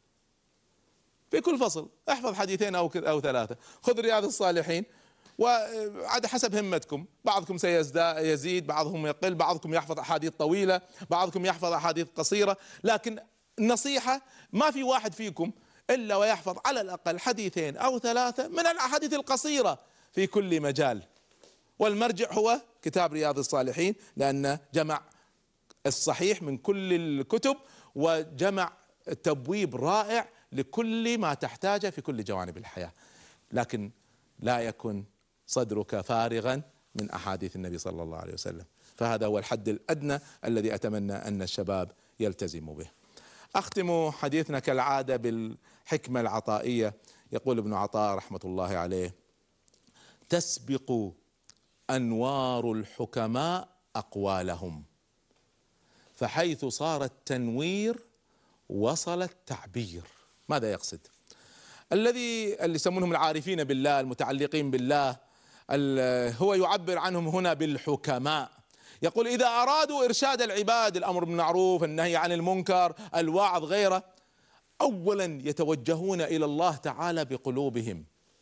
في كل فصل احفظ حديثين أو أو ثلاثة. خذ رياض الصالحين وعاد حسب همتكم، بعضكم سيزيد، بعضهم يقل، بعضكم يحفظ أحاديث طويلة، بعضكم يحفظ أحاديث قصيرة، لكن النصيحة ما في واحد فيكم إلا ويحفظ على الأقل حديثين أو ثلاثة من الأحاديث القصيرة في كل مجال. والمرجع هو كتاب رياض الصالحين، لأنه جمع الصحيح من كل الكتب، وجمع تبويب رائع لكل ما تحتاجه في كل جوانب الحياة. لكن لا يكن صدرك فارغا من أحاديث النبي صلى الله عليه وسلم، فهذا هو الحد الأدنى الذي أتمنى أن الشباب يلتزموا به. أختم حديثنا كالعادة بالحكمة العطائية. يقول ابن عطاء رحمة الله عليه: تسبق أنوار الحكماء أقوالهم، فحيث صار التنوير وصل التعبير. ماذا يقصد؟ الذي اللي يسمونهم العارفين بالله المتعلقين بالله هو يعبر عنهم هنا بالحكماء. يقول إذا أرادوا إرشاد العباد، الأمر بالمعروف، النهي عن المنكر، الوعظ، غيره، أولا يتوجهون إلى الله تعالى بقلوبهم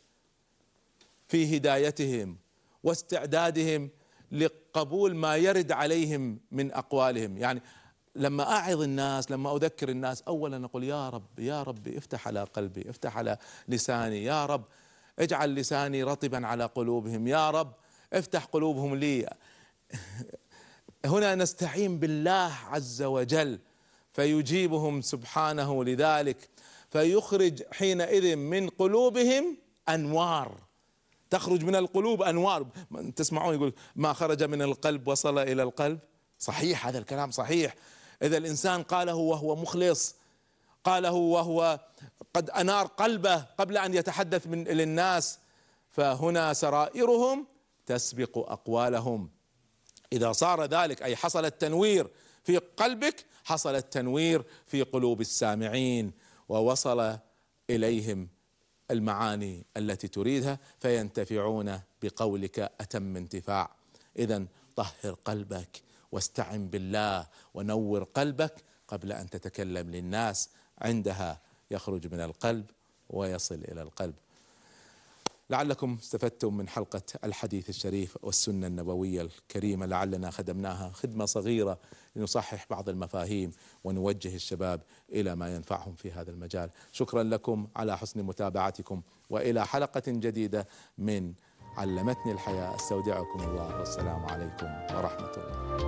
في هدايتهم واستعدادهم لقبول ما يرد عليهم من أقوالهم. يعني لما أعظ الناس، لما أذكر الناس، أولا أقول يا رب يا رب افتح على قلبي، افتح على لساني، يا رب اجعل لساني رطبا على قلوبهم، يا رب افتح قلوبهم لي. هنا نستعين بالله عز وجل فيجيبهم سبحانه لذلك، فيخرج حينئذ من قلوبهم أنوار، تخرج من القلوب أنوار. تسمعون يقول ما خرج من القلب وصل إلى القلب. صحيح، هذا الكلام صحيح. إذا الإنسان قاله وهو مخلص، قاله وهو قد أنار قلبه قبل أن يتحدث من للناس، فهنا سرائرهم تسبق أقوالهم. إذا صار ذلك أي حصل التنوير في قلبك، حصل التنوير في قلوب السامعين، ووصل إليهم المعاني التي تريدها، فينتفعون بقولك أتم انتفاع. إذن طهر قلبك واستعن بالله ونور قلبك قبل أن تتكلم للناس، عندها يخرج من القلب ويصل إلى القلب. لعلكم استفدتم من حلقة الحديث الشريف والسنة النبوية الكريمة، لعلنا خدمناها خدمة صغيرة لنصحح بعض المفاهيم ونوجه الشباب إلى ما ينفعهم في هذا المجال. شكرا لكم على حسن متابعتكم، وإلى حلقة جديدة من علمتني الحياة. استودعكم الله، والسلام عليكم ورحمة الله.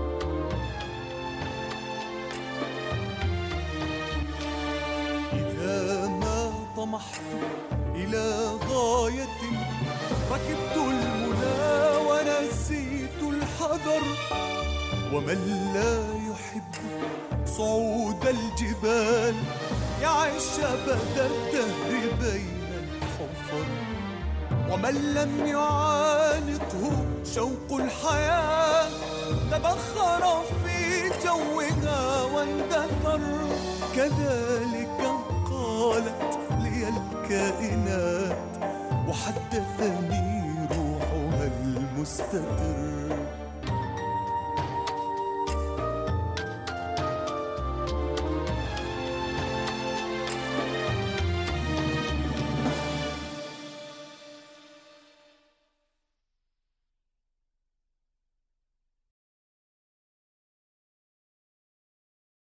إذا ما طمحت إلى غاية ركبت المنى ونسيت الحذر، ومن لا يحب صعود الجبال يعيش أبد الدهر بين الحفر، ومن لم يعانقه شوق الحياة تبخر في جوها واندثر. كذلك قالت لي الكائنات وحدثني روحها المستتر.